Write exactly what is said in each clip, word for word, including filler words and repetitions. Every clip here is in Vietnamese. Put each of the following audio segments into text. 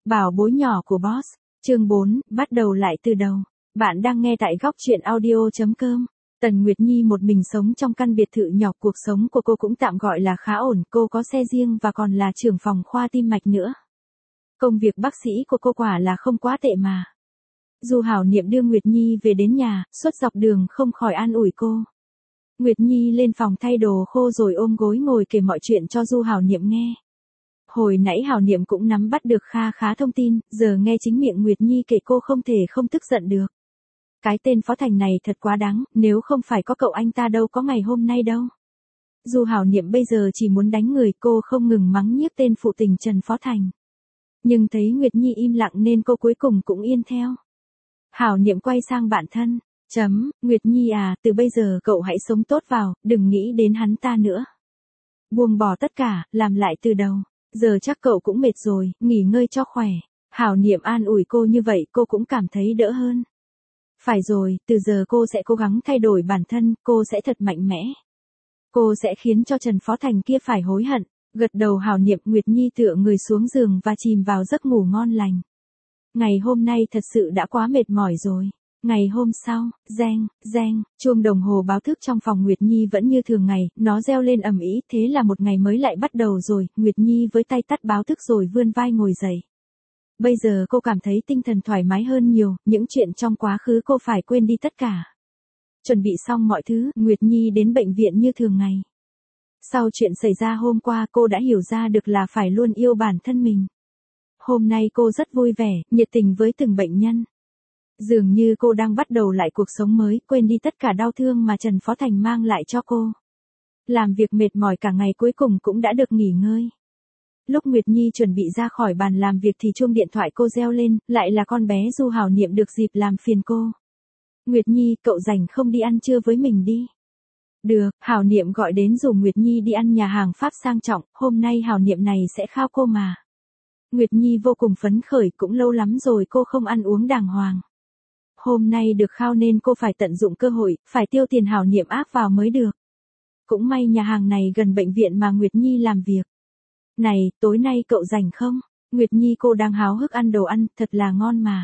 Bảo bối nhỏ của boss, chương bốn, bắt đầu lại từ đầu. Bạn đang nghe tại góc truyện audio.com. Tần Nguyệt Nhi một mình sống trong căn biệt thự nhỏ, cuộc sống của cô cũng tạm gọi là khá ổn, cô có xe riêng và còn là trưởng phòng khoa tim mạch nữa. Công việc bác sĩ của cô quả là không quá tệ mà. Du Hảo Niệm đưa Nguyệt Nhi về đến nhà, suốt dọc đường không khỏi an ủi cô. Nguyệt Nhi lên phòng thay đồ khô rồi ôm gối ngồi kể mọi chuyện cho Du Hảo Niệm nghe. Hồi nãy Hảo Niệm cũng nắm bắt được kha khá thông tin, giờ nghe chính miệng Nguyệt Nhi kể cô không thể không tức giận được. Cái tên Phó Thành này thật quá đáng, nếu không phải có cậu anh ta đâu có ngày hôm nay đâu. Du Hảo Niệm bây giờ chỉ muốn đánh người, cô không ngừng mắng nhiếc tên phụ tình Trần Phó Thành. Nhưng thấy Nguyệt Nhi im lặng nên cô cuối cùng cũng yên theo. Hảo Niệm quay sang bạn thân, chấm, Nguyệt Nhi à, từ bây giờ cậu hãy sống tốt vào, đừng nghĩ đến hắn ta nữa. Buông bỏ tất cả, làm lại từ đầu. Giờ chắc cậu cũng mệt rồi, nghỉ ngơi cho khỏe. Hảo Niệm an ủi cô như vậy cô cũng cảm thấy đỡ hơn. Phải rồi, từ giờ cô sẽ cố gắng thay đổi bản thân, cô sẽ thật mạnh mẽ. Cô sẽ khiến cho Trần Phó Thành kia phải hối hận. Gật đầu Hảo Niệm, Nguyệt Nhi tựa người xuống giường và chìm vào giấc ngủ ngon lành. Ngày hôm nay thật sự đã quá mệt mỏi rồi. Ngày hôm sau, reng, reng, chuông đồng hồ báo thức trong phòng Nguyệt Nhi vẫn như thường ngày, nó reo lên ầm ĩ, thế là một ngày mới lại bắt đầu rồi. Nguyệt Nhi với tay tắt báo thức rồi vươn vai ngồi dậy. Bây giờ cô cảm thấy tinh thần thoải mái hơn nhiều, những chuyện trong quá khứ cô phải quên đi tất cả. Chuẩn bị xong mọi thứ, Nguyệt Nhi đến bệnh viện như thường ngày. Sau chuyện xảy ra hôm qua cô đã hiểu ra được là phải luôn yêu bản thân mình. Hôm nay cô rất vui vẻ, nhiệt tình với từng bệnh nhân. Dường như cô đang bắt đầu lại cuộc sống mới, quên đi tất cả đau thương mà Trần Phó Thành mang lại cho cô. Làm việc mệt mỏi cả ngày cuối cùng cũng đã được nghỉ ngơi. Lúc Nguyệt Nhi chuẩn bị ra khỏi bàn làm việc thì chuông điện thoại cô reo lên, lại là con bé Du Hảo Niệm được dịp làm phiền cô. Nguyệt Nhi, cậu rảnh không đi ăn trưa với mình đi? Được, Hảo Niệm gọi đến rủ Nguyệt Nhi đi ăn nhà hàng Pháp sang trọng, hôm nay Hảo Niệm này sẽ khao cô mà. Nguyệt Nhi vô cùng phấn khởi, cũng lâu lắm rồi cô không ăn uống đàng hoàng. Hôm nay được khao nên cô phải tận dụng cơ hội, phải tiêu tiền Hảo Niệm áp vào mới được. Cũng may nhà hàng này gần bệnh viện mà Nguyệt Nhi làm việc. Này, tối nay cậu rảnh không? Nguyệt Nhi cô đang háo hức ăn đồ ăn, thật là ngon mà.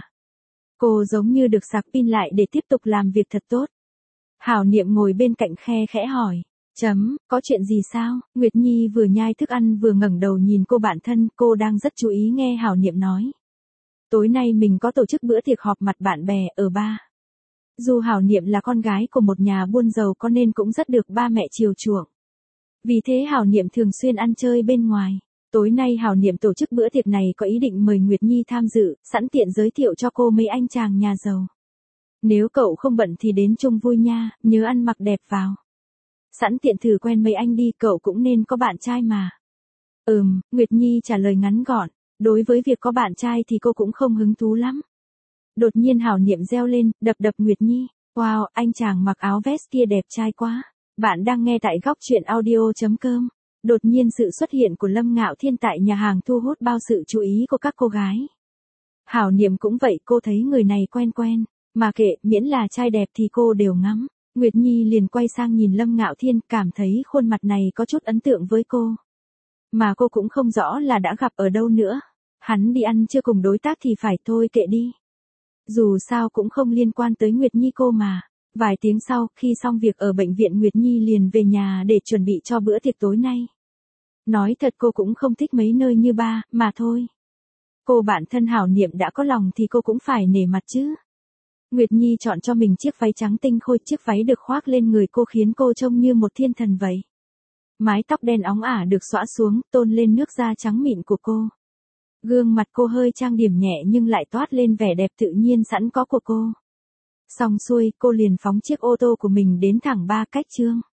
Cô giống như được sạc pin lại để tiếp tục làm việc thật tốt. Hảo Niệm ngồi bên cạnh khe khẽ hỏi. Chấm, có chuyện gì sao? Nguyệt Nhi vừa nhai thức ăn vừa ngẩng đầu nhìn cô bạn thân, cô đang rất chú ý nghe Hảo Niệm nói. Tối nay mình có tổ chức bữa tiệc họp mặt bạn bè ở bar. Dù Hảo Niệm là con gái của một nhà buôn giàu có nên cũng rất được ba mẹ chiều chuộng. Vì thế Hảo Niệm thường xuyên ăn chơi bên ngoài. Tối nay Hảo Niệm tổ chức bữa tiệc này có ý định mời Nguyệt Nhi tham dự, sẵn tiện giới thiệu cho cô mấy anh chàng nhà giàu. Nếu cậu không bận thì đến chung vui nha, nhớ ăn mặc đẹp vào. Sẵn tiện thử quen mấy anh đi, cậu cũng nên có bạn trai mà. Ừm, Nguyệt Nhi trả lời ngắn gọn. Đối với việc có bạn trai thì cô cũng không hứng thú lắm. Đột nhiên Hảo Niệm reo lên, đập đập Nguyệt Nhi. Wow, anh chàng mặc áo vest kia đẹp trai quá. Bạn đang nghe tại góc truyện audio.com. Đột nhiên sự xuất hiện của Lâm Ngạo Thiên tại nhà hàng thu hút bao sự chú ý của các cô gái. Hảo Niệm cũng vậy, cô thấy người này quen quen. Mà kệ, miễn là trai đẹp thì cô đều ngắm. Nguyệt Nhi liền quay sang nhìn Lâm Ngạo Thiên, cảm thấy khuôn mặt này có chút ấn tượng với cô. Mà cô cũng không rõ là đã gặp ở đâu nữa. Hắn đi ăn chưa cùng đối tác thì phải thôi kệ đi. Dù sao cũng không liên quan tới Nguyệt Nhi cô mà. Vài tiếng sau, khi xong việc ở bệnh viện Nguyệt Nhi liền về nhà để chuẩn bị cho bữa tiệc tối nay. Nói thật cô cũng không thích mấy nơi như bar, mà thôi. Cô bạn thân Hảo Niệm đã có lòng thì cô cũng phải nể mặt chứ. Nguyệt Nhi chọn cho mình chiếc váy trắng tinh khôi, chiếc váy được khoác lên người cô khiến cô trông như một thiên thần vậy. Mái tóc đen óng ả được xõa xuống, tôn lên nước da trắng mịn của cô. Gương mặt cô hơi trang điểm nhẹ nhưng lại toát lên vẻ đẹp tự nhiên sẵn có của cô. Xong xuôi, cô liền phóng chiếc ô tô của mình đến thẳng Ba Cách Trương.